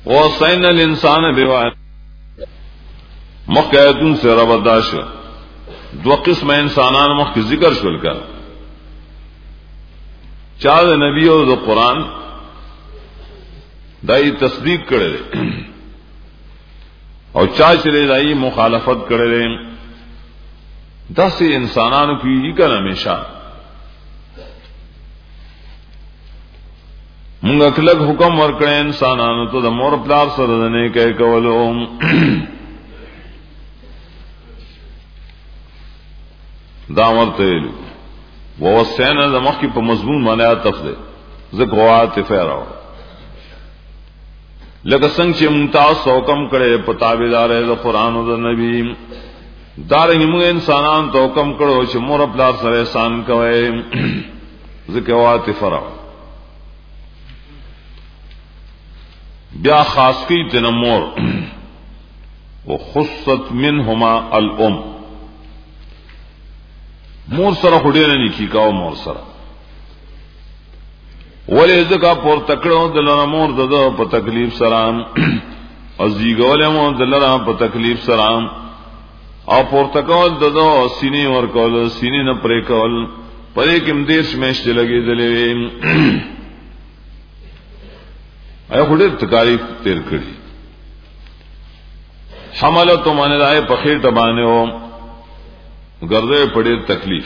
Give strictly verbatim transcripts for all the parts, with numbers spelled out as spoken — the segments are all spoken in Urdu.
وصينا الانسان بوالديه مخیتون سے ربداش دو قسم انسانان مخ ذکر شول کا چا د نبی او د قران دای تصدیق کړي او چا چې دای مخالفت کړي داسې انسانانو کې کله همیشه مونږ کله حکم ورکړي انسانانو ته د مور پلار سره نه کوي کولو دا ورته ویلو ووصینا د مخکې په مضمون باندې عطف ده زکوات فراو لکه څنګه چې ممتاز حکم کړي په تابعدار د قران او د نبی دارنګ موږ انسانان ته حکم کړو چې مور خپل سره احسان کوي زکوات فراو بیا خاص کی تنمور وخصت منهما الام مور سره خډیر نه کی کاو مور سره ولې ځکه پور تکړو دلته مور دغه په تکلیف سره ازیګول مو دلته په تکلیف سره او پور تکول دغه سینې ور کول سینې نه پرې کول پرې کوم دیش مېشت لګېدلې اي خډیر تکلیف تیر کړی حملته باندې راي په خېټه باندې و ګرځي پړې تکلیف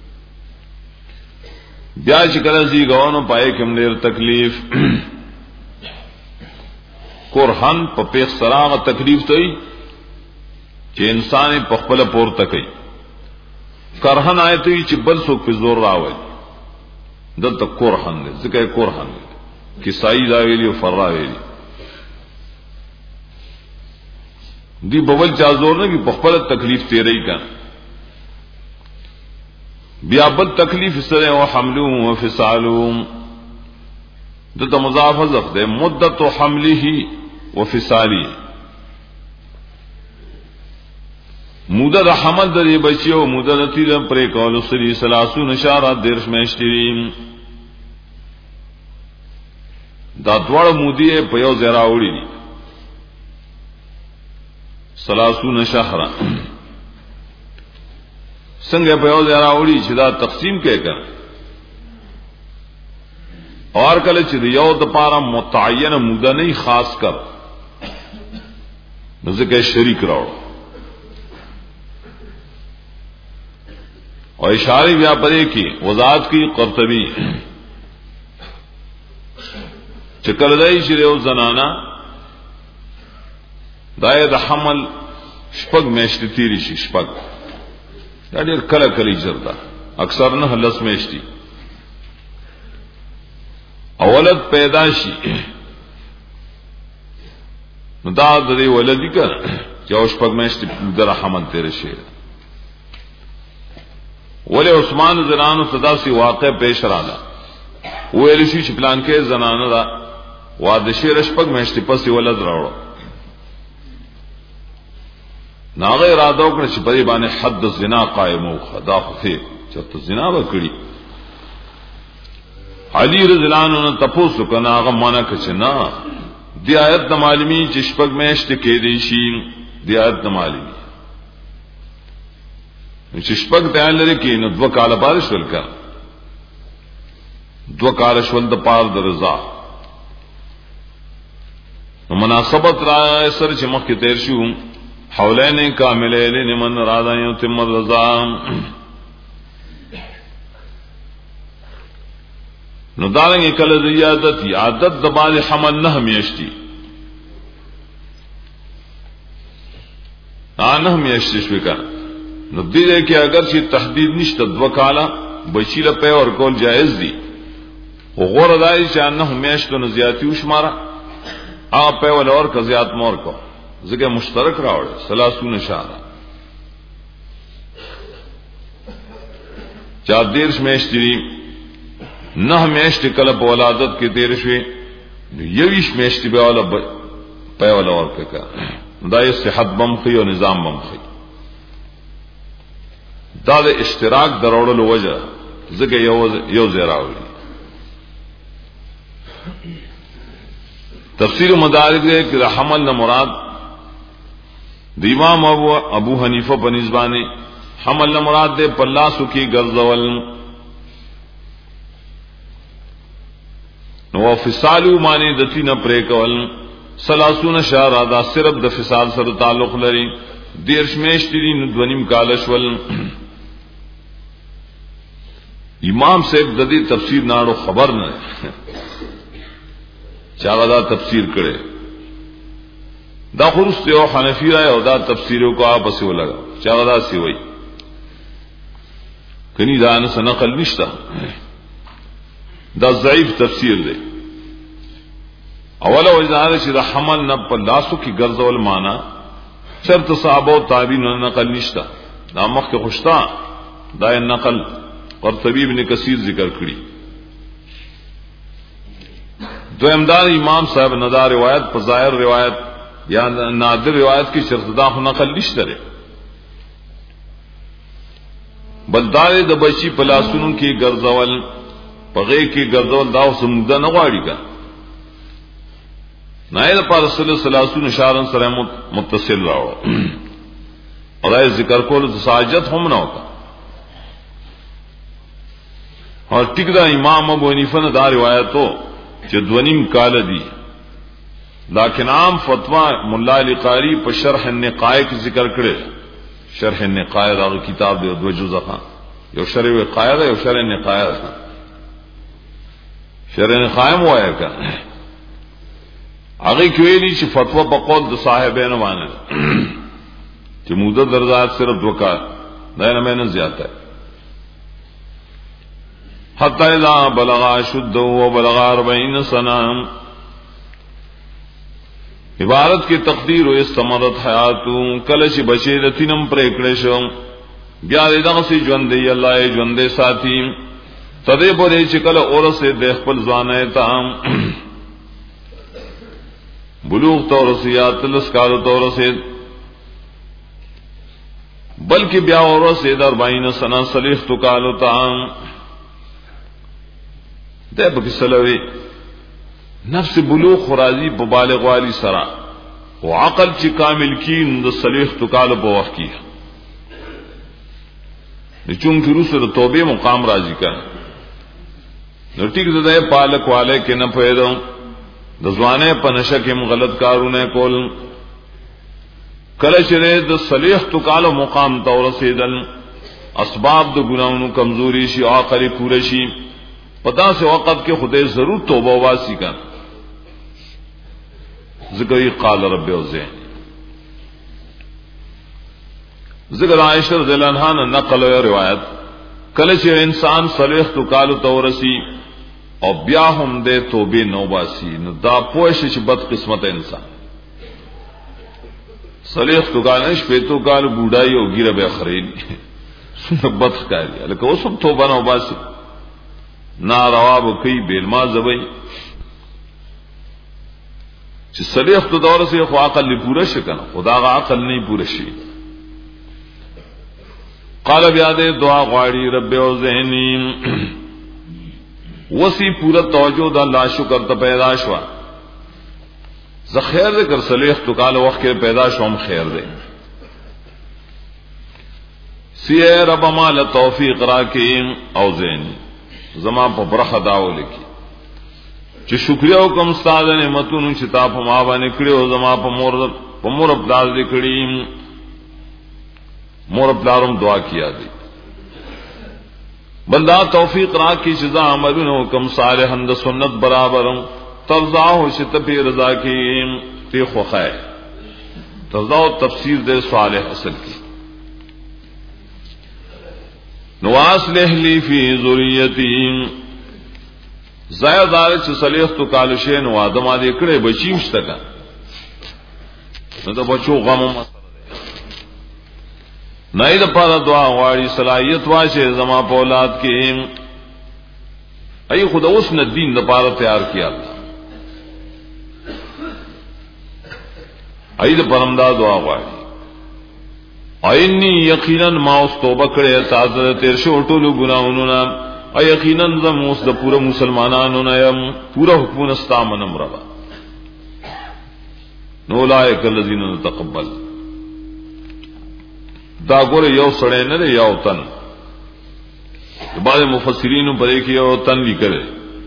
بیا چې کله زی غوانو پای کوم ډېر تکلیف قرآن په پیښ سراغه تکلیف ته چې انسان په خپل پورته کوي کرهن آیت چې بل څوک په زور راوي دلته قرآن دې ځکه قرآن کسائی دا ویلی او فرا ویلی دی بول چا زور نه کی په خپل تکلیف تیرې کا بیا بل تکلیف سره او حملو او فصالو دته مضاف حذف ده مدت حمله و فصاله مدد حمل د بچیو مدد تیر پرې کول سری ثلاثون اشارات درش مشتریم دا دوړ مودی په یو ځای راوړي دي ثلاثون شهرا څنګه په یو ځای راوړي چې دا تقسیم کې کړ اور کله چې یو د پاره متعین موده نه خاص کړ نو ځکه شریک راوړ او اشاره بیا پرې کې وضاحت کی قرطبی چې کله دای چې یو زنانا دای د حمل شپږ میاشتې تیری شي شپږ دا ډېر کله کله جردا اکثر نه لس میاشتې اولاد پیدا شي نو دا د دې ولدی کړه چې او شپږ میاشتې در حمل تیر شي ولې عثمان زنانو صدا سي واقع پیش رااله ویل شي چې پلان کې زنانه دا واده شي رشپک میشتي پسې ولد راوړو ناغه اراده وکړه چې په دې باندې حد زنا قائم او خدا خفي چې زنا وکړي علي رضی الله عنه تاسو کنه هغه معنا کچ نه دی آیت د معلومی چې شپږ میشت کې دی شي دی آیت د معلومی چې شپږ ته لري کې نو دوه کاله بارش ولکړه دو کال شول د پار د رضا نو مناسبت را سر چې مخ کې تیر شو حولین کاملین لمن رادا یتم الرضا نو دارنګ کله زیادت عادت د بال حمل نه میشتي نه میشتي شو کا نو دې کې اگر چې تحدید نشته دو کاله بچیله په اور کول جائز دي وغور دای چې انه میشتو نه زیاتی وشماره ا په ول اور ک زیات مور کو ځکه مشترک راوړ ثلاثون اشاره چا دیرش میشتي نه میشت کله په ولادت کې تیر شوي یویش میشت به ولا په ول اور کا دا صحت بم خي او نظام بم خي دا د اشتراک دروړلو وجه ځکه یو یو زیراوي تفسیر مدارک دے کہ حمل نہ مراد دی امام ابو ابو حنیفہ بنسبانی حمل نہ مراد دے پلاسو کی گرزول نو فصالو معنی دتی نہ پرے کول سلاسون شهر ادا صرف د فصال سره تعلق لري دیرش میشتری نو دونیم کالشول امام صاحب د دې تفسیر ناړو خبر نه چا دا تفسیر کړي دا خرست یو حنفی را او دا تفسیرو کو آپس ولګا چا دا سی وای کني دا نه نقل نشتا دا ضعیف تفسیر دی اوله وجدار چې د حمل نه په لاسو کې ګرځول معنا شرط صحابه او تابعین نقل نشتا دا مخ کې خوشتا دا نقل قرطبی ابن کثیر ذکر کړی دویم دا امام صاحب نظر روایت په ظاهر روایت یا نادر روایت کی شرط دا نقل نشته لري بلدار د بچی په لاسونو کې ګرځول پغې کې ګرځول دا سمده نه غواړي کا نائل پر رسول الله صلی الله علیه وسلم اشارن سره متصل راو اور ای ذکر کول ساجت هم نه ہوتا اور ټیک دا امام ابو حنیفه نے دا روایت ہو چې دونیم کال دی لیکن عام فتوا مولا علی قاری په شرح النقائق ذکر کړي شرح النقائق دا کتاب دی دو جزء ښه یو شرح القائق یو شرح النقائق شرح النقائق وایي کا هغه کوي چې فتوا په قول د صاحبانو باندې چې موده درزات صرف دوکا دا نه مینه زیاته ہے حتی اذا بلغ اشده وبلغ اربعین سنه عبارت کی تقدیر و استمرت حیاتو کله چې بچی د تینم پر کړه شو بیا دغه سي ژوند دی الله یې ژوند ساتي تدې پورې چې کله اورسه د خپل ځانه تام بلوغ تورسیات لسکار تورسید بلکہ بیا اورسید اربعین سنه صلیح تو کالو تام ده بکی سلوی نفس بلوغ خرازی ببالغ والی سرا و عقل چی کامل کی د صلیح تو کالو بوخ کی چونکہ روسر توبے مقام راضی کا نو ٹھیک ده پالک والے کے نہ پیدو د ځوانه په نشه کې غلط کارونه کول کله چې د صلیح تو کالو مقام ته ورسېدل اسباب د ګناونو کمزوري شي او عقل پوره شي پتا سے وقت کے خدای ضرور توبہ واسی کا ذکر قال رب اوزین ذکر عائشہ رضی اللہ عنہا نے نقل و روایت کله چې انسان صلیح تو کالو ته ورسی او بیا هم دې توبه نو باسي نو دا پوښ چې بد قسمت انسان صلیح تو کالش په تو کال بوډای او ګیره به خرید بد ښکاری لکه اوس هم توبه نو باسي ناروا به کوي بیلما زبې چې صلیح تو دور سے خو عقل نه پوره شکنه خدا غا عقل نه پوره شي قال بیا دې دعا غواړي رب او ذهنی وسی پورا توجہ دا اللہ شکر تا پیدا شوا ز خیر دے کر صلیح تو کال وقت کے پیدا شوم خیر دے سی رب مال توفیق راکی او زینی زما په برخه داو لکی چې شکریا وکم استاد نعمتونو چې تا په ما باندې کړو زما په مور په مور خپل دې کړی مور خپلارم دعا کیا دی بلدا توفیق را کی جزا عملونو کم صالح اند سنت برابر ترضا ہو شت پی رضا کی تی خوخائے ترضا و تفسیر دے صالح اصل کی نواس لہلی فی ذریتی زائد دار چ صلیح تو کالشین و آدم آدی کڑے بچیم شتکا نہ تو بچو غم نئی دپارا دعا غواړي صلاحیت واشه زما په اولاد کې ای خدا اوس نه دین دپارا تیار کیا ای د پرمدا دعا غواړي اینی یقینا ما اوس توبه کړې تاسو تیر شو ټولو ګناہوں نه ای یقینا زم اوس د پوره مسلمانانو نه يم پوره حکم استامنم روا نو اولئک الذین نتقبل دا ګوره یو سړی نه دی یو تن بعض مفسرین په کې یو تن لیکل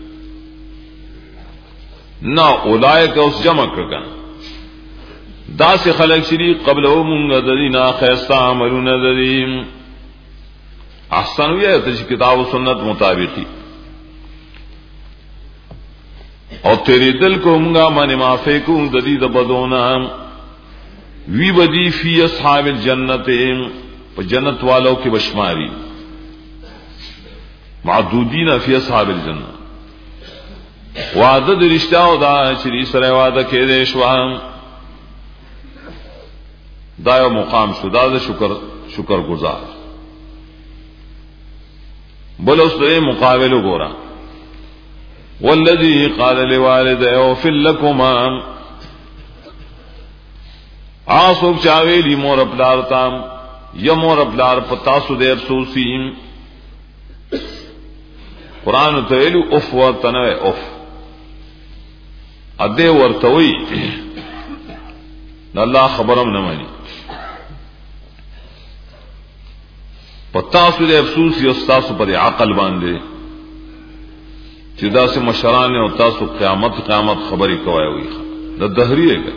نو اولئک اوس جمع کړه دا سے خلق شری قبل او مونږ د دینه خیستا عملونه د دین احسن وی ته کتاب او سنت مطابقی او تیرې دل کو مونږه باندې معافی کو د دې د بدونا وی بدی فی اصحاب الجنت په جنت والو کې بشماری معدودین فی اصحاب الجنه وعده د رښتیا او دا چې سره وعده کې دې شوام دا یو مقام شو دا د شکر شکر گزار بل اوس دې مقابله ګورا والذي قال لوالديه اوفل لكما آسوک چاویلی مور پلار تام یا مور پلار پتاسو دیر سوسیم قرآن تویلو اف ورطنوے اف ادے ورطوی اللہ خبرم نمانی پتاسو دیر افسوس یا ستاسو پر عقل باندے چدا سے مشران او تاسو قیامت قیامت خبری کوي وي د دهری ہے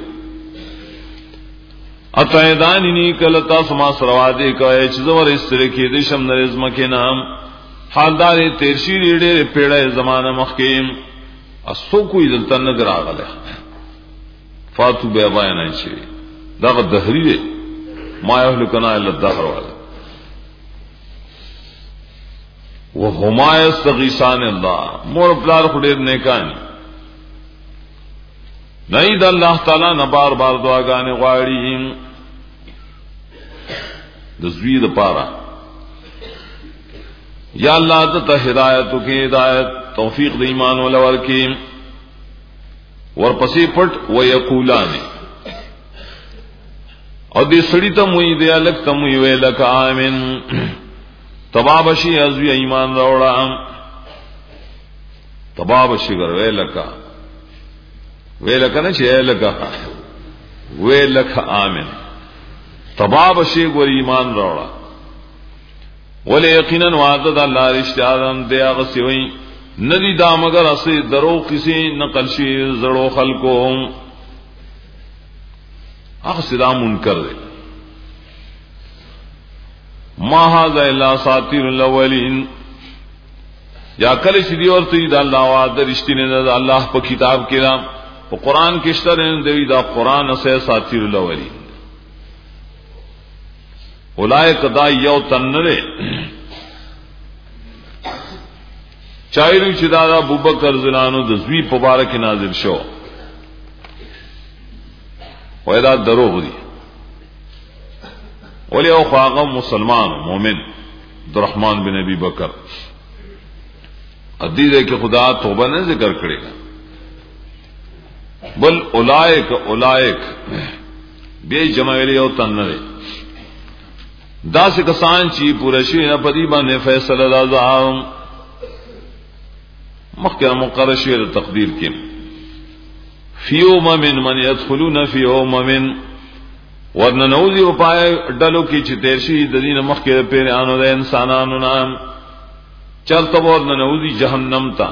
اتایدان نی کله تاسو ما سروا دي کوي چې زور استری کې د شم نرزم کې نام حالدار تیرشی ریډه پیړه زمانہ مخکیم اسو کوئی دلته نظر راغله فاتو به بیان شي دا د دهری ہے ما یهلکنا الا الدهر والا وهما یستغیثان الله مور پلار خډیر نیکان نه د الله تعالی نه بار بار دعاګانې غواړي د زوی د پاره یا الله ته هدایت کې هدایت توفیق د ایمان ول ورکی ورپسې پټ ويقولان او دې سړی ته موي دې الک ته موي ویلک امين تبابشی ازوی ایمان راوڑا تبابشی گر ویلکا ویلکا نچے ایلکا ویلکا آمین تبابشی گر ایمان راوڑا ولی یقیناً وعدد اللہ رشتیادم دے آغسی ہوئی ندی دا مگر اسی درو کسی نقل شی زڑو خلقو اغسی دا منکر دے ما هذا الا اساطير الاولين یا کله چې دی ورته دا الله وعده رښتینه ده الله په کتاب کې دا په قران کې شته دی دا قران اسه اساطير الاولين اولئک دا یو تنره چایرو چې دا ابوبکر زلانو د زوی په باره کې نازل شو وای دا دروغ دي ولی او خواغ مسلمان مومن عبدالرحمن بن ابی بکر حدیث ہے کہ خدا توبہ نے ذکر کرے گا بل اولائک اولائک بے جمع ویلی او تنرے دا سے کسان چی پورشی نپدی بانے فیصل دازام مخکر مقرشی تقدیر کم فی اومم من یدخلون فی اومم ورنه نوځي او پای ډلو کې چې تیر شي د دین مخکې پیرانو د انسانانو نام چلته ورنه نوځي جهنم ته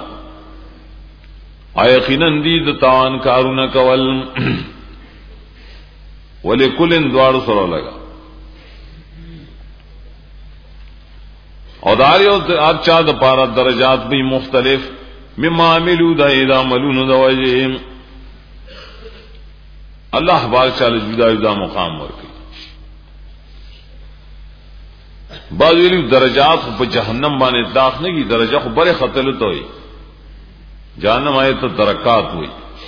یقینا دي د تاوان کارونه کول ولکل دوار سره لگا او داریو اچھا د پارا درجات به مختلف مما عملوا د اذا عملون د وجه اللہ بارک چاله جدا جدا مقام ورکی بعض ویلو درجات په جهنم باندې داخ نه کی درجه خو بره خطر ته وي جهنم آیت ته درکات وي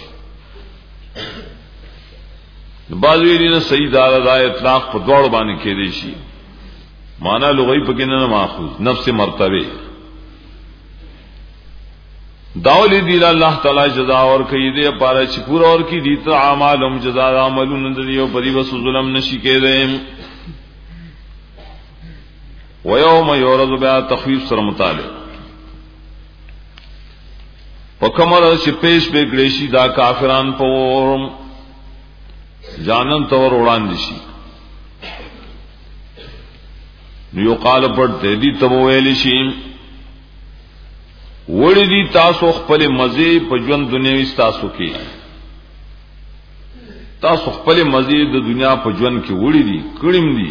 بعض ویلو نه صحیح دار د اطلاق په دوړ باندې کې دي شي معنا لغوی په کې نه ماخوذ نفس مرتبه داولی دی اللہ تعالی جزا اور کئی دے پارا چ پورا اور کی دی تو اعمالهم جزا عملون دیو پری وس ظلم نشی کے دے و یوم یورد بیا تخفیف سر مطالب وکمر چ پیش به گریشی دا کافران پور جانم تور وړاندې شي یو قال پړته دي تبو ویل شي وړي دي تاسو خپل مزه په ژوند دنیوي تاسو کې تاسو خپل مزه د دنیا په ژوند کې وړي دي کړم دي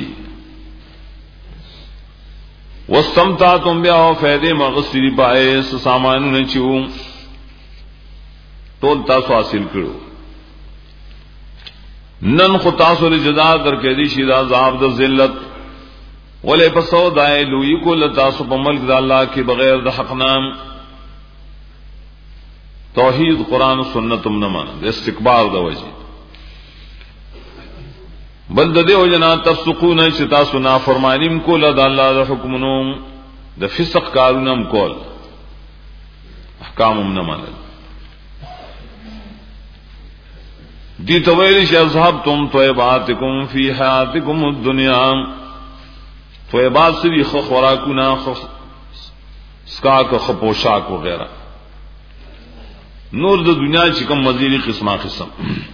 واستمتعتم بها فائدې مغسری پائے سامانونه چيو ټول تاسو حاصل کړو نن خو تاسو له جزا درکې دي شي دا عذاب د ذلت ولې په سودای لوی کول تاسو په ملک د الله کې بغیر د حق نام توحید قران او سنت هم نه مانه د استکبار د وجه بل د دې وجنا تفسقون چې تاسو نافرمانیم کول د الله د حکمونو د فسق کارونم کول احکام هم نه مانه دی تویل چې اذهبتم طیباتکم فی حیاتکم الدنیا طیبات سوی خو خوراکونه خو سکا کو پوشاک وغیرہ نور د دنیا چې کوم مزيدي قسمه قسم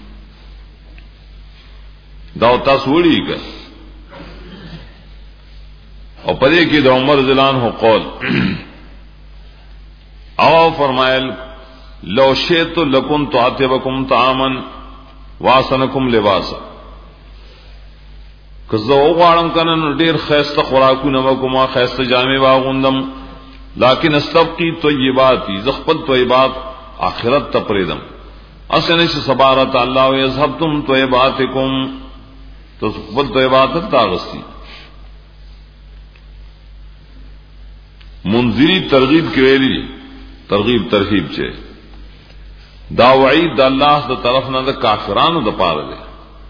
دا تاسو وړي که او پدې کې د عمر زلان هو قول او فرمایل لو شئت لكنت اعتبكم طعاما واسنکم لباسا که زه وغواړم کنه نو ډیر خیسته خوراکونه وکوم خیسته جامې واغوندم لکن استبقي طیباتی زخپل طیبات آخرت ته پریدم اسنه چې سبارت الله او یذهبتم طیباتکم تو خپل طیبات ته غستی منذری ترغیب کړي ترغیب ترهیب چې دا وعید د الله د طرف نه د کافرانو د پاره دی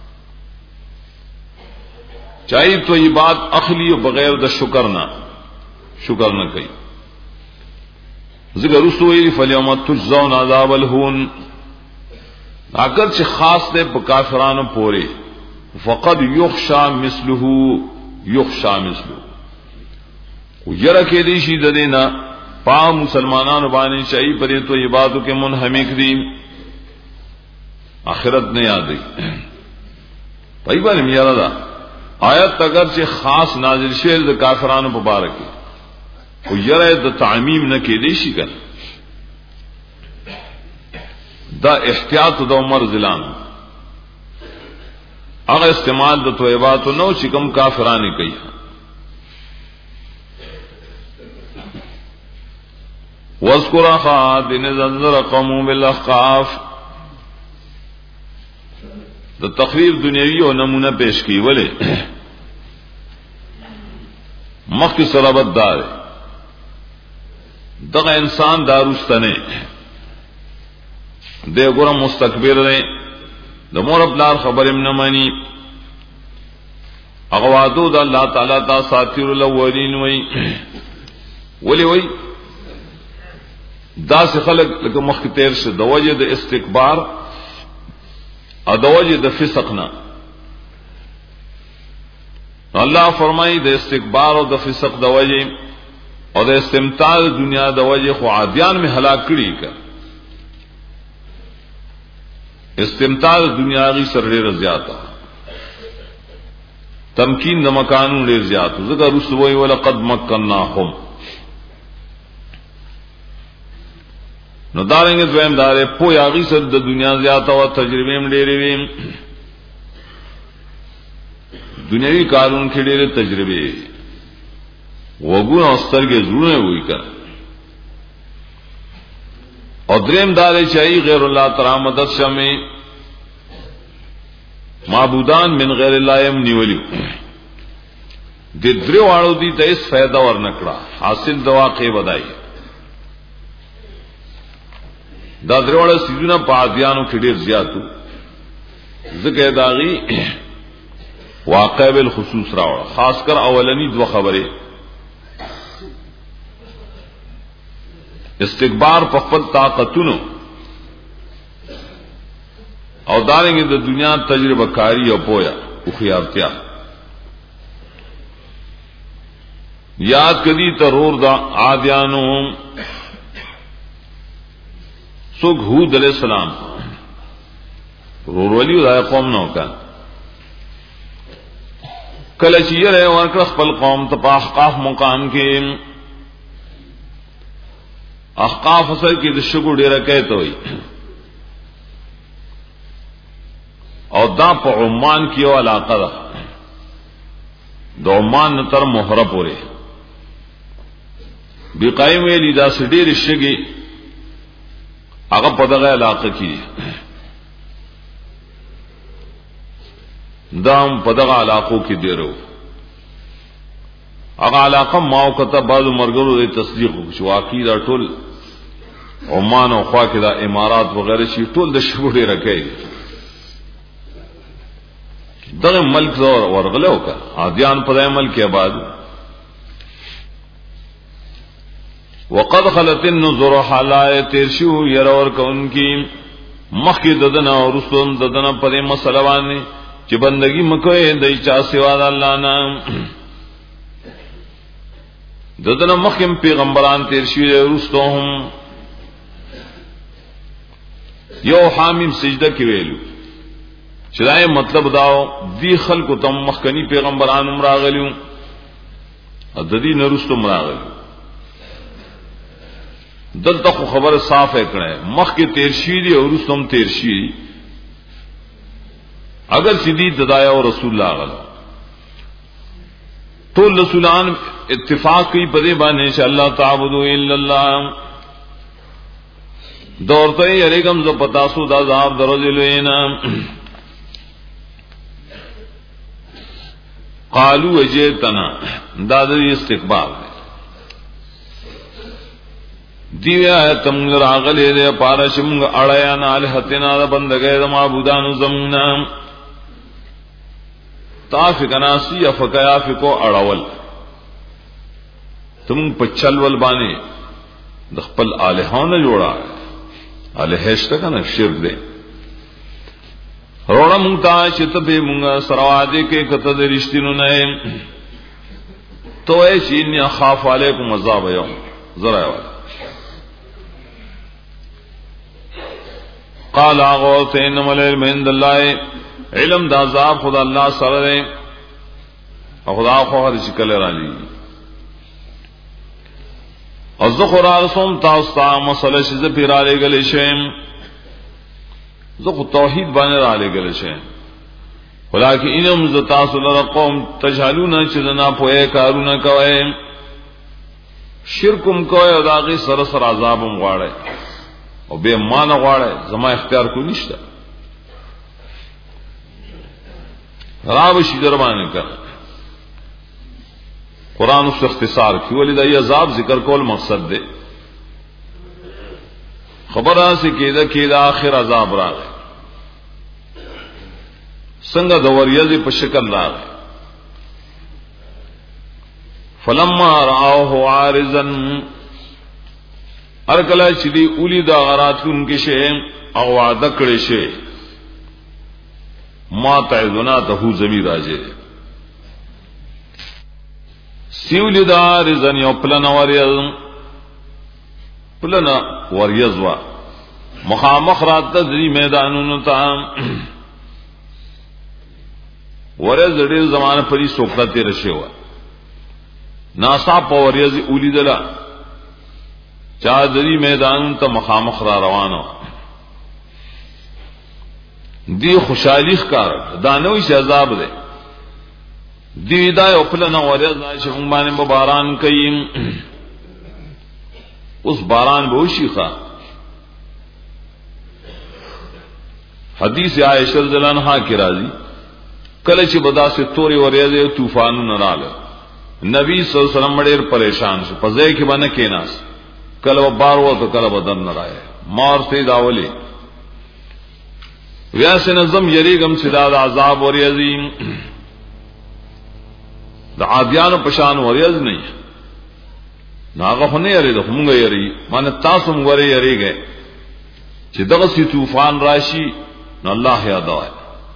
چای طیبات اخلی او بغیر د شکر نه شکر نه کوي ذکر رسوی فلیوم تجزون عذاب الهون اگر چې خاص ده په کافرانو پورې فقد یخشى مثله یخشى مثله او یره کې دي شي د دینا پا مسلمانانو باندې شای پرې تو عبادت کې منهمک دي آخرت نه یاد دي پای باندې میاره دا آیت اگر چې خاص نازل شوه د کافرانو مبارک او یره د تعمیم نه کې دي شي کنه دا احتیاط د عمر زلان هغه استعمال د تویبات نو چې کوم کافرانه کوي واذكر خاد نذر قوم بالاحقاف د تقریر دنیوي او نمونه پیش کی ولې مخکې سرابت دار دغه انسان داروستنه د ګورم مستكبر دی د مور بلار خبرم نه مانی هغه وادو د الله تعالی تا ساتیر الاولین وای ولی وای دا سه خلق لکه مخ تیر شه د وجه د استکبار او د وجه د فسق نه الله فرمایي د استکبار او د فسق د وجه او د استمتاع دنیا د وجه خو عادیان می هلاک کړي کا استمتاع دنیا غي سر ډیر زیاته تمکین د مکانو ډیر زیات ذکر رسوي ولقد مکناهم نو دارنګ دویم دارې پویا غي سر د دنیا زیاته او تجربه هم ډېرې وي دنیوي کارون کې ډېرې تجربه وګونه سترګې زړونه وي کړه او دریم دارې چې غیر الله تعالی مدد شمه معبودان من غیر الله يم نیولیو د درو واړو دي د هیڅ फायदा ورنکړه حاصل د واقع بدای دا دروړه سيزونه په اذیانو کې ډیر زیاتو ځکه داغي واقع بالخصوص راوړه خاص کر اولنی دو خبره استکبار په خپل طاقتونو او دارنګ د دنیا تجربه کاری او پویا او خیارتیا یاد کدی ترور دا عادیانو سوک حود علیہ السلام ورولي دا قوم نو کا کله چې یې ورکړ خپل قوم ته په احقاف مقام کې احقاف اصل کې د شګو ډیره کېته وي او دا په عمان کې یو علاقه ده د عمان تر مهره پورې بقایم ویلی دا سډیر شګي هغه په دغه علاقه کې دام په دغه علاقو کې دیرو هغه علاقه ماو کته بعض مرګرو د تصدیق شو واقعي دا ټول عمان او خوا کې دا امارات وغیرہ شي ټول د شګوړې راکې دغه ملک زور ورغلو کا عادیان په دغه ملک کې آباد وقد خلت النذر حلایت ترشو يرور کونکی مخکې ددنه او رسوم ددنه په مسله باندې چې بندگی مکوې دای چا سوا د الله نه ددنه مخکې پیغمبران تیر شوی رسوم یو حامیم سجده کې ویلو چې دا مطلب داو دی خلکو تم مخکنی پیغمبران امراغلیو او د دې نرستو امراغلیو دلته خو خبر صاف کړه مخ کې تیر شي دي او رسوم تیر شي اگر سیدی ددایا او رسول الله غل ټول رسولان اتفاق کوي په دې باندې چې الله تعبدوا الا الله دورته یې رګم ز پتا سو دا عذاب درځلوینا قالوا وجئتنا دا د استقبال دیویا تم راغله دې پارشم اړیا نه الہتنا د بندګې د معبودانو زمنا تافقناسی افقیا فکو اړول تم پچلول باندې د خپل الہونه جوړا الہشت کنه شرک دې روړه مونږ ته چې ته به مونږ سرواده کې کته د رښتینو نه توې چې ان خاف علیکم عذاب یوم زرا قال اغوث انما العلم عند الله علم دا عذاب خدا الله سره دی او خدا خو هر شکل را لې او ذکر ارسم تاسو ته مسله چې زه پیراله غلې شم زه خو توحید باندې را لګل شم ولکه انم ز تاسو لره قوم تجهلون چې نه پوهه کارونه کوي شرکم کوي او داغي سره سره عذابم غواړي او به مان غواړي زما اختیار کو نشته راو شي در باندې کړ قران اس اختصار کی ولدا یہ عذاب ذکر کول مقصد دے خبره سے کیدا کیدا اخر عذاب راغی څنګه د وریځ په شکل راغی فلما راوه عارضا ارکلا چې دی اولی دا غراتون کې شه او وعده کړی شه ما تعذنا ته زمي راځي سیولی دا رزن یو پلن وریز پلن وریز وا مخامخ رات تدری میدانونو تا وریز دیر زمان پری سوکتا رشی وا ناسا پا وریز اولی دلا چا دری میدانون تا مخامخ را روانو دی خوشحالی خکار دانوی سے عذاب دے دی دا یو پلن وریز چې موږ باندې باران کوي اوس باران به وشي ښا حدیث عائشہ رضی الله عنها کی راځي کله چې بدا سے توري وریز طوفانونه رااله نبی صلی الله علیه وسلم ډېر پریشان شو په ځای کې باندې کېناس کله بار وته کله بدن نه راځي مار سي داولي ویاسه نظم یریګم چې دا عذاب وریزي د عادیانو پشان وریز نه ناغه خونه یری د موږ یری مانه تاسو موږ یری یریږي چې دغه سی طوفان راشي نو الله یاد وای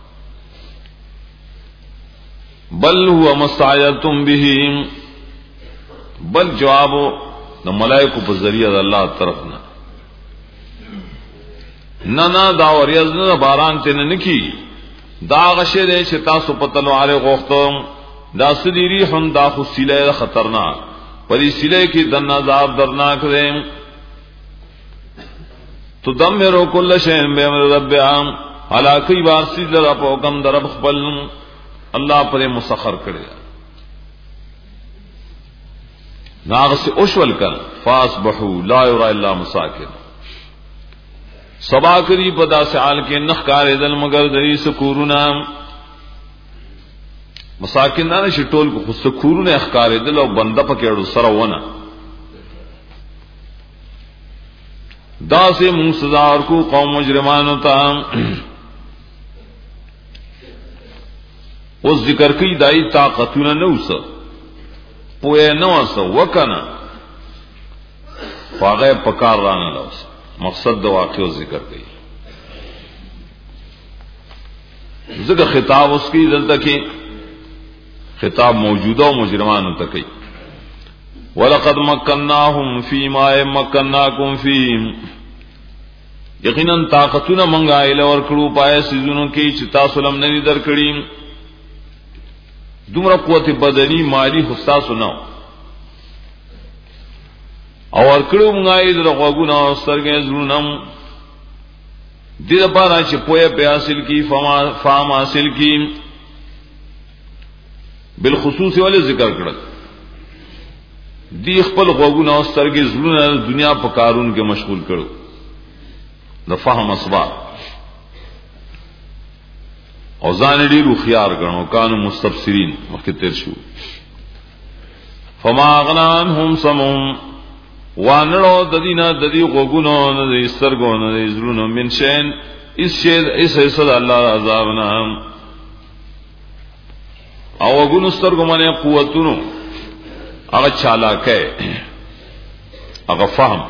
بل هو مستعجلتم به بل جواب د ملائکه په ذریعہ د الله طرف نه نه نه دا وریاض نه باران ته نه کی دا غشه دې چې تاسو په تلواره غوښتم دا سديري هم دا خصيله خطرناک پدې سله کې د نظر درناک دې تدمر كل شيء بأمر ربها هلاکی وارسی در په حکم در رب خپل الله پر مسخر کړی ناغس اوشول کړ فاصبحوا لا يرى الا مساکن سبا کری پدا سال کې نخ کار دل مگر دری سکورنا مساکن نه شټول کو سکورونه اخکار دل او بنده پکېړو سره ونه دا سے من سزا اور کو قوم مجرمانو ته او ذکر کی دای طاقتونه نو څه پوهه نو څه وکنه فاغه پکار رانه لاس مقصد د واقعو ذکر کړي ذکر خطاب اس کی دلته کې خطاب موجوده او مجرمانو ته کوي ولقد مكنناهم فيما مكنناكم فيه یقینا طاقتونه منګا اله ور کړو پای سيزونو کې چې تاسو لم نه در کړی دومره قوت بدني مالی حساسو نو او ور کړو منګا در غوګونو سترګې زړونم دې لپاره چې پوهه په حاصل کی فما فام حاصل کی بالخصوص ول ذکر کړل دی خپل غوګونه او سترګې زړونه دنیا په کارون کې مشغول کړو د فهم اسباب او ځان ډیرو خيار غنو کانو مستبصرین مخکې تیر شو فما غنانهم سمهم وانړو د دینه د دې غوګونو د سترګونو د زړونو من شین اس شی اس حصہ الله عذاب نه او غوګونو سترګو باندې قوتونو هغه چالاکه هغه فهم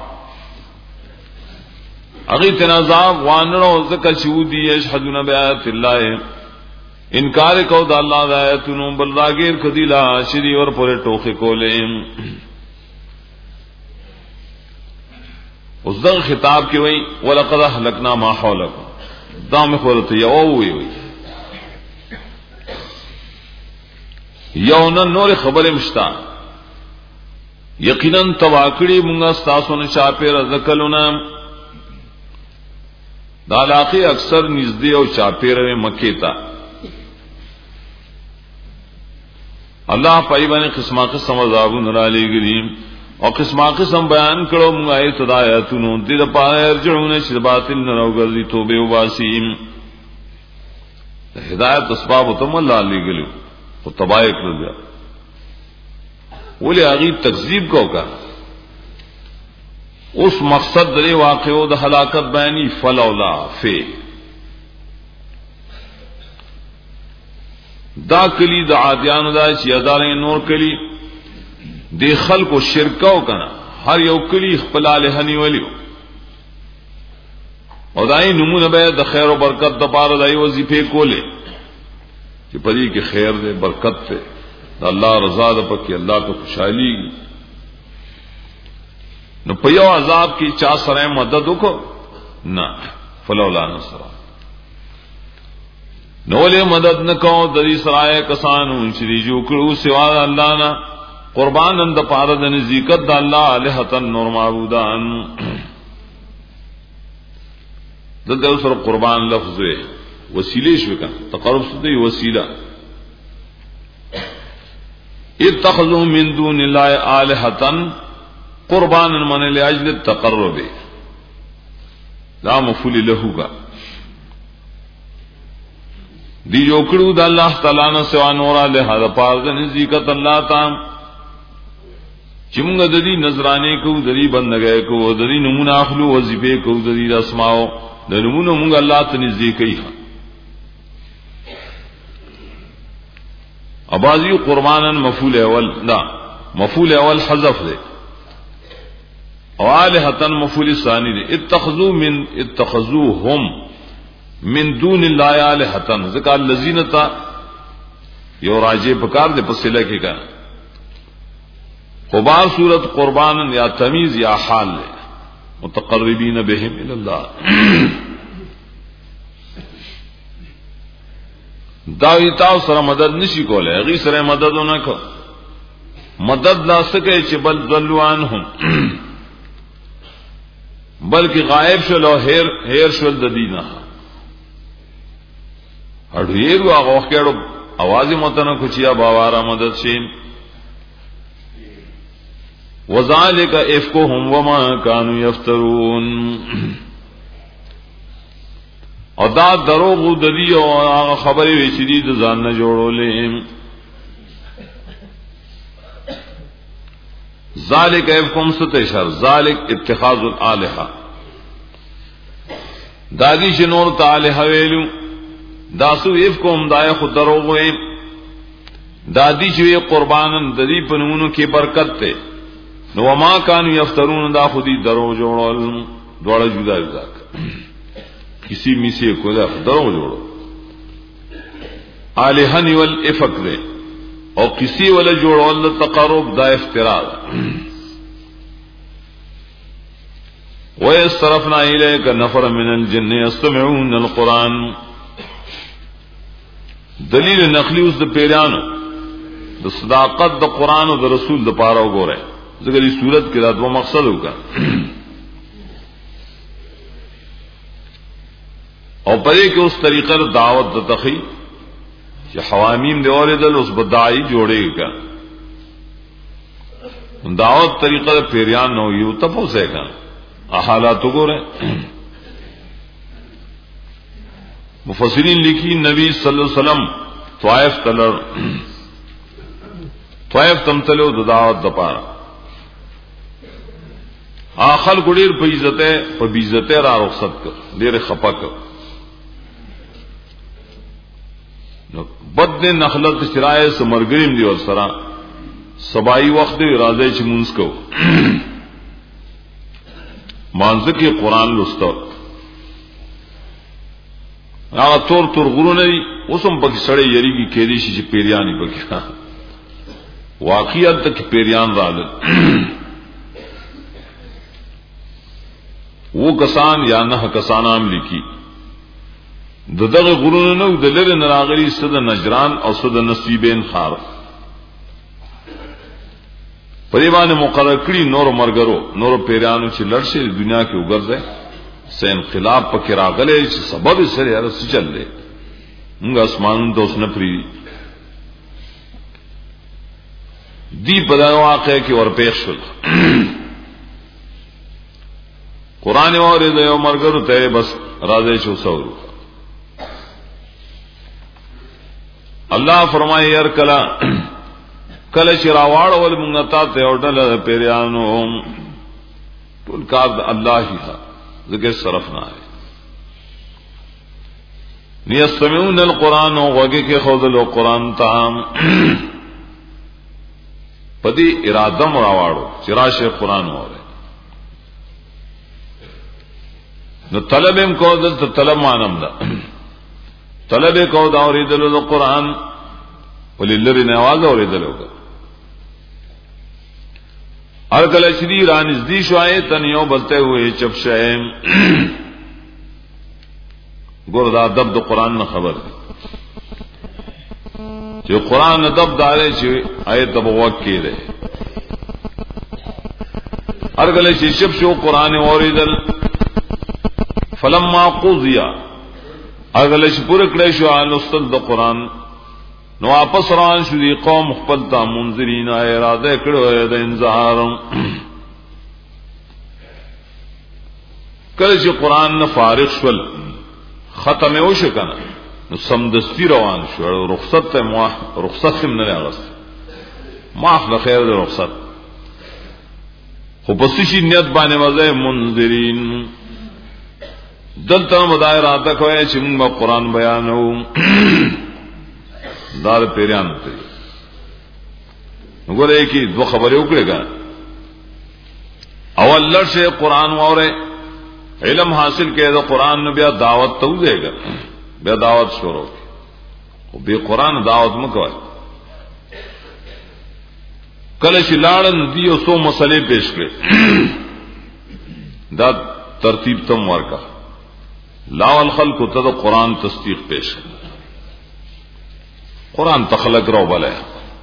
هغه تنازع وانړو زکه چې ودی یشهدون بیات الله انکار کو د الله د آیاتونو بل راګیر کدیلا شری ور پورې ټوخه کولې اوس دغه خطاب کې وای ولقد اهلكنا ما حولكم دا مې خورته یو وی وی یو نن نور خبره مشتا یقینا تواکړي مونږه تاسو نه چاپه رزقلونه دا علاقه اکثر نږدې او چاپه مکه تا الله پای باندې قسمه قسم عذابون را لګریم او قسمه قسم بیان کړو موږ آیت هدایتونو دې د پاره ارجعونه چې باطل نه راوګرځي توبه واسیم هدایت اسباب ته الله لګلو او تبای کړل ولې هغه تکذیب کو کا اس مقصد دې واقعو د هلاکت بیانی فلولا فی دا کلی د عادیانو دا چې ادارې نور کلی د خلکو شرکاو کنه هر یو کلی خپل له هنی ولیو او دای نمونه به د خیر او برکت د پاره دای وظیفه کوله چې پدې کې خیر دې برکت دې الله رضا ده پکې الله ته خوشحالي نو په یو عذاب کې چا سره مدد وکړو نه فلولا نصر نو له مدد نکاو د دې سرای کسانو چې جو کړو سوا الله نه قربانن د پاره د نزدېکت د الله الہتن نور معبودان دلته سره قربان لفظ وسیله شو کا تقرب ستې وسیله اتخذوا من دون الله الہتن قربانا من لاجل التقرب لا مفعول له کا دی جو کړو د الله تعالی نه سوا نور له هغه پاره د نزدېکت الله تعالی چې موږ د دې نظرانه کو د دې بندګۍ کو د دې نمونه اخلو وظیفه کو د دې اسماء د نمونه موږ الله ته نږدې کوي اباذی قربانا مفعول اول لا مفعول اول حذف ده او الہتن مفعول ثانی ده اتخذوا من اتخذوهم من دون الله الہتن ذکر الذین تا یو راجه پکار ده پسله کې کا قبار صورت قربانا یا تمیز یا حال متقربین بهم الی الله داوی تاسو سره مدد نشي کولای غي سره مدد نه کو مدد لا سکے چې بل ذلوانهم بلکې غائب شول او هیر هیر شول د دینه اړو یې هغه وکړو आवाज متنه کوچیا باواره مدد شي وذالک افکهم وما كانوا یفترون او دا دروغ د دې او هغه خبرې وې چې دې ځان نه جوړولې ذالک افکم ستشر ذالک اتخاذ الالهه دادی شنور تعالی ویلو داسو افکم دای خود دروغ وې دادی چې قربانن د دې پنونو کې برکت ته نو ما كانوا یفترون دا خودی دروغ جوړول دوړه جدا جدا کسی میسی کو دا دروغ جوړو الہن والافک دے او کسی ولا جوړول تقرب دا افتراء ويصرفنا اليك نفر من الجن يستمعون القران دلیل نقلی اوس د پیرانو د صداقت د قران او د رسول د پاره وګوره ځکه دې صورت کې دا دوه مقصد وکړه او پدې کې اوس طریقه دعوت د تخی چې حوامیم دی اوریدل اوس بدعای جوړېږي دعوت طریقه پیریان نو یو تاسو کا حالات وګوره مفسرین لیکي نبی صلی الله علیه وسلم طائف تلر طائف تم تلو د دعوت د پاره اخل ګډیر په عزت په عزت را رخصت کړ ډېر خپک نو بد نخلت شرای سمرګریم دی ور سره سبای وخت دی راځي چې مونږ کو مانځ کې قران لوستو هغه تور تور غرونه اوسم پکې سړی یریږي کېدی شي چې پیریانی پکې واقعیت تک پیریان راغل وہ کسان یا نه کسان عام لیکي دغه غرونه نو د لری نراغلی صد نجران او صد نصیبین خار پریوان مقرر کړي نور مرګرو نور پیرانو چې لړشه دنیا کې وګرځي سه انقلاب پکې راغلی چې سبب یې سره ارس چللې موږ اسمانون دوس نه پری دی په دا واقع کې ورپېښ شول قران اورید یو مرګرو ته بس راځي چې وسورو الله فرمایي ير کلا کله چې راواړ ول مونږ ته ته اورل پیرانو ټول کار د الله هي ذکر صرف نه ہے نیستمعون القران وګه کې خوذل القران تام پدی اراده راواړو چې راشه قران وره نو طلبم کو د طلب مانم دا طلب کو دا اوریدل د قران وللری نواز اوریدل وکړه هر کله چې دی رانځ دی شوای تنیو بلته ہوئے چپ شیم ګور دا ادب د قران نه خبر دی چې قران ادب داري چې آیت د وقت کې ده هر کله چې چپ شو قران اوریدل فلما قضیا اغله چې پوره کړی شو ان استد د قران نو واپس روان شو دي قوم خپل ته منذرین اراده کړو د انذار کله چې قران نه فارغ شول ختم یو شو کنه نو سمدستی روان شو رخصت ته مو رخصت هم نه راغست معاف له خیر د رخصت خو پس شي نیت باندې وځي منذرین دلته مدای راته کوي چې موږ قرآن بیانو دار پیران ته وګورئ کی دو خبرې وکړه اول لشه قرآن وره علم حاصل کړه د قرآن نو بیا دعوت ته وځيګا بیا دعوت شروع او به قرآن دعوت مکوای کله چې لاړن دی او سو مسلې پیش کړې دا ترتیب تم ورکا لاول خلق ته د قرآن تصدیق پیش قرآن تخلق رو بلے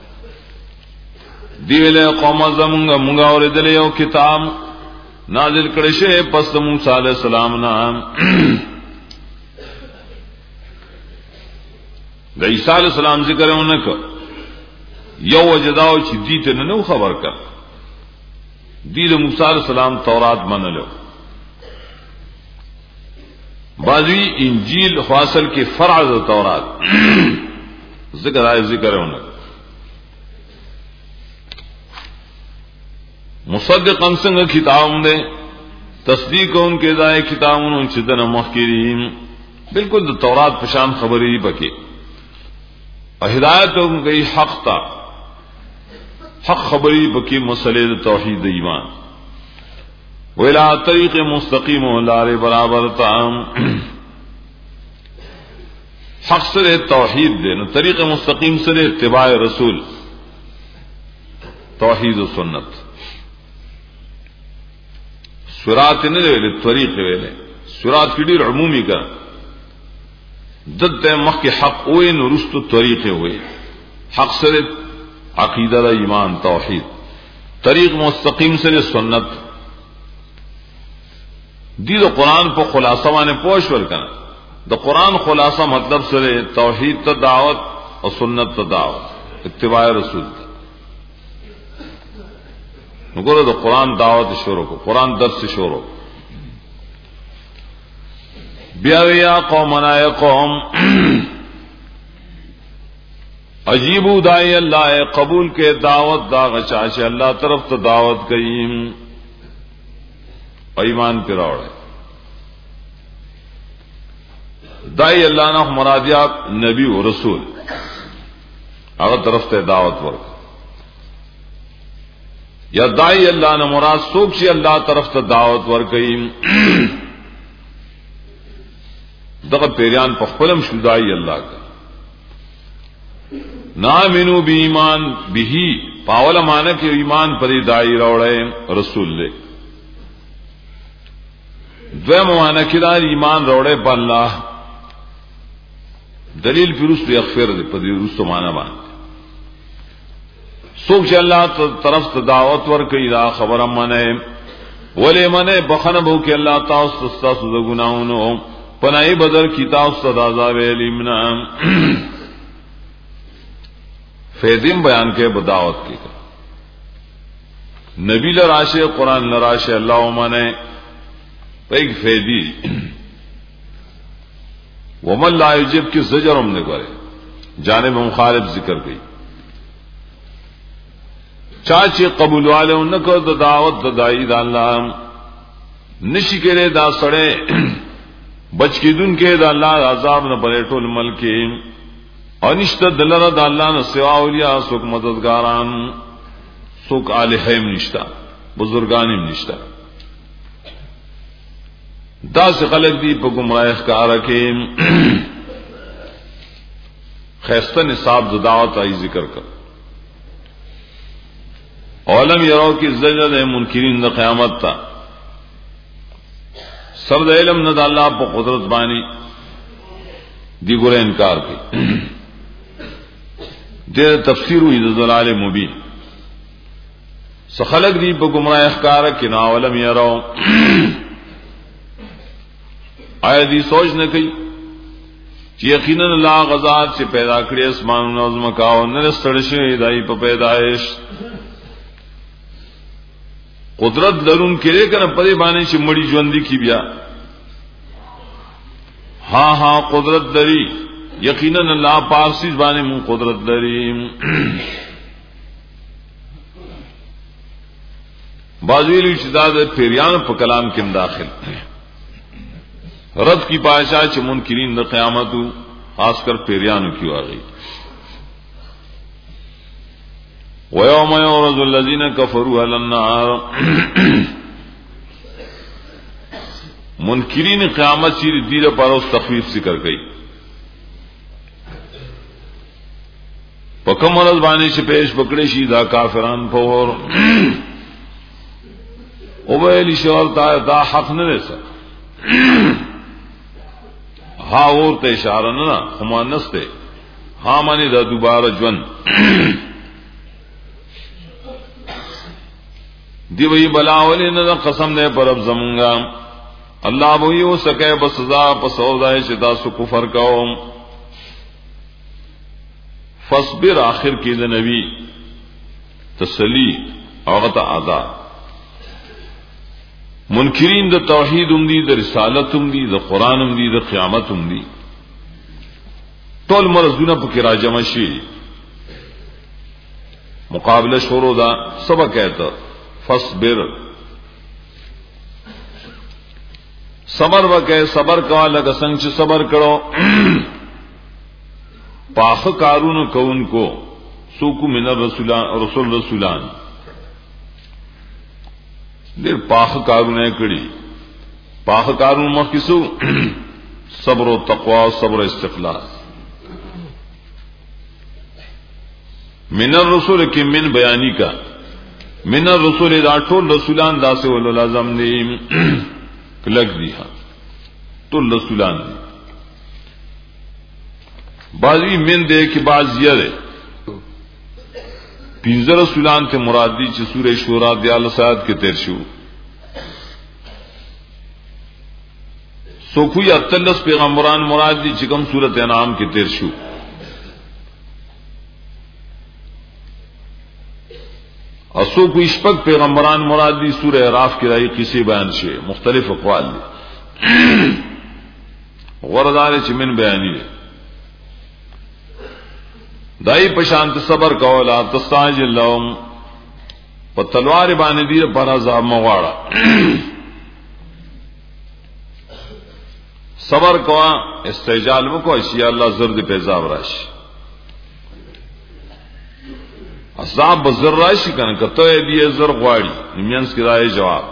دیویلے قوم زمونگا مونگا اوریدل یو کتاب نازل کرشے پس موسی علیہ السلام نام د عیسی علیہ السلام ذکر اونک یو وجداو چې دې ته نه خبر کړ دې د موسی علیہ السلام تورات منلو بعضی انجیل خاصل کې فرع د تورات ذکر آئے ذکر اونک مصدقاً څنګه کتاب دے تصدیق ان کے ذائے کتابوں چدن محکرین بالکل د تورات پشان خبری پکې ہدایت گئی حق تا حق خبری پکې مسئلے توحید ایمان ویلا طریق مستقیم لار برابر تام حق سر توحید دے نو طریق مستقیم سر اتباع رسول توحید و سنت سرات نه ویلې طریق ویلې سرات کې ډېر عمومي کا دته مخ کې حق وې نو رستو طریق وې حق سره عقیده را ایمان توحید طریق مستقیم سره سنت دې د قران په خلاصه باندې پوښ ورکنه د قران خلاصه مطلب سره توحید ته دعوت او سنت ته دعوت اتباع رسول نگورو دا قرآن دعوت شروع کو قرآن درس شروع بیاوی یا قومنا یا قوم عجیبو دائی اللہ قبول کے دعوت دا غچاش اللہ طرف تا دعوت کئیم ایمان پر آوڑے دائی اللہ نا مرادیات نبی و رسول اگر طرف تا دعوت ورک یا دائی اللہ نے مراد سوک سی اللہ طرف تا دعوت ورکیم دغه پیریان په خپلم شو دائی اللہ کا نامنو بی ایمان به پاول مانا کہ ایمان پر دائی روڑے رسول لے دویم مانا کہ دار ایمان روڑے پا اللہ دلیل پی رسو یغفر دے پا دی رسو مانا بان سوک چې الله طرف ته دعوت ورکړي دا خبره منه ولې منه بخنه بو کې الله تاسو تاسو د ګناونو پنای بدل کی تاسو د عذاب الیمنا فیدیم بیان کې بدعوت کې نبی لراشه قران لراشه الله منه ایک فیدی ومن لا یجب کی زجرم نه غره جانب مخالف ذکر کړي چاچی قبول والے انکو دا دعوت دا دائی دا اللہ نشی کرے دا سڑے بچ کی دن کے دا اللہ عذاب نہ پڑے ٹول ملکی اور نشتہ دلر دا اللہ نہ سوا اولیاء سوک مددگاران سوک آلہیم نشتہ بزرگانیم نشتہ دا سے خلق دی پا گمراہ اخکارا کے خیستہ نصاب دا دعوت آئی ذکر کر علم یرو کی زجر منکرین دا قیامت تا سرد علم نہ دا اللہ پا قدرت بانی دی گرے انکار کی دیر تفسیر ہوئی دا ضلال مبین سخلق دی پا گمراہ اخکار کی نا علم یرو آیا دی سوچ نہ کئی چی یقیناً اللہ غزات سے پیدا کری اسمان و نظم کاؤ نرسترشی دائی پا پیدایش قدرت لرون کرے کنا پدے بانے چھ مڑی جوندی کی بیا ہاں ہاں قدرت لری یقیناً اللہ پارسیز بانے من قدرت لری بازویلی شداد پیریان پا کلام کم داخل رد کی پاشا چھ منکرین دا قیامتو خاص کر پیریانو کی واغی وَيَوْمَ يُعْرَضُ الَّذِينَ كَفَرُوا عَلَى النَّارِ منکرین قیامت سیر دیر پر اس تخفیف ذکر گئی پکم مرض بانے سے پیش پکڑے شی دا کافران پور اوبیلی شور تا دا حق نہ رسا ہا اور تے اشارہ نہ خمانس تے ها معنی دا دوباره ژوند دی وی بلاولی نه قسم نه پر رب زمونږه الله به یو سکه په سزا په سودا چې تاسو کفر کوم فاصبر آخر کې د نبی تسلی او غته ادا منکرین د توحید هم دي د رسالت هم دي د قران هم دي د قیامت هم دي ټول مرزونه په کې راجم شي مقابله شروع دا سبق کہتا فاصبر صبر وکے صبر کا لگا سنگ سے صبر کرو پاخ کارون کون کو سوکو من الرسولان رسول رسولان دیر پاخ کارون کڑی پاخ کارون مخکسو صبر و تقوی و صبر استخلاص من الرسول کی من بیانی کا من الرسول دا ټول رسولان دا سے ولو لازم دی کلک دی ہاں ټول رسولان دی بعضی من دے کہ بعض یہ دے پینزر رسولان تے مراد دی چھ سورہ شورا دیال سایت کے تیر شو سوکھوی اتلس پیغمبران مراد دی چکم سورت انعام کے تیر شو اسو کو اشپک پیغمبران مراد دی سورہ اعراف کی رائی قصے بیان شے مختلف اقوال دی غردار چ من بیانی دی دائی پشانت صبر کولا تستعجل لهم په تلوار باندې دی پر عذاب مغواړه صبر کوا استعجال وکړه چې الله زرد په عذاب راشي عذاب بزر راشي کنه کته دی زر غواړي نیمانس کی راي جواب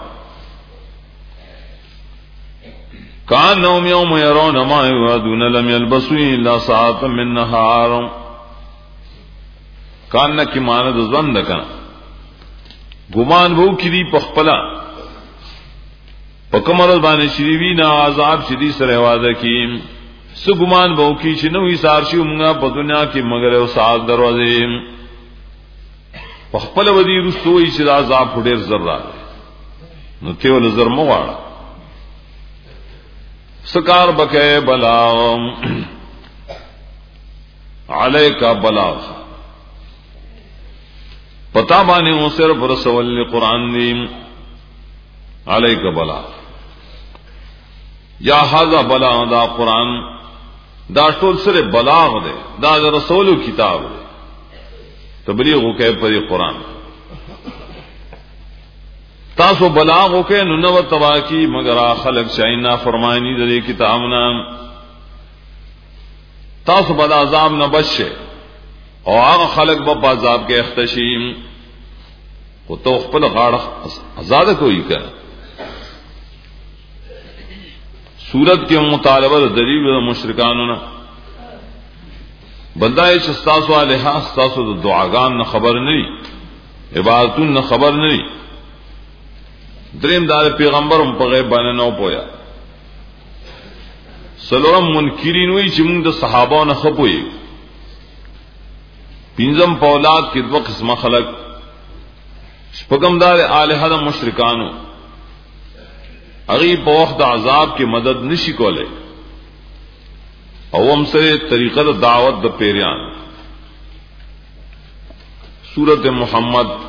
کان نوم یوم يرون ما يعدون لم يلبسوا الا ساعه من نهار کان کی ماند ځوند کنه ګمان وو کړي پخپلا پکمر باندې شریوی نا عذاب شدی سره وعده کیم سو ګمان وو کی چې نو ایثار شي موږ په دنیا کې مگر او ساعت دروازه پخپل ودی رسوي چې عذاب ډېر زر نو ته ول زر مو واړه سکار بکے بلا علیک بلا پتا باندې او صرف رسول قرآن دی علیک بلا یا هاذا بلا دا قرآن دا ټول سره بلاغ دی دا رسول کتاب دی تبلیغ وکي پر قرآن تاسو بلاغ وکي نو نو تواکی مگر خلق شاینا فرمانی د کتاب نام تاسو بد عذاب نه بچه او هغه خلق په عذاب کې اختشیم او تو خپل غاړه آزاد کوي کنه سورت کې مطالبه دلیل مشرکانو نه بندای چې تاسو الها تاسو د دعاګان نه خبر نه وي عبادتون نه خبر نه وي دریم دار پیغمبرم په غیب باندې نو پویا سلورم منکرین وی چې موږ د صحابانو نه خپوي پینځم پولاد کې دوه قسمه خلق شپږم دار الها د مشرکانو هغه په وخت د عذاب کې مدد نشي کولای او هم سره طریقه د دعوت د پیریان سورت محمد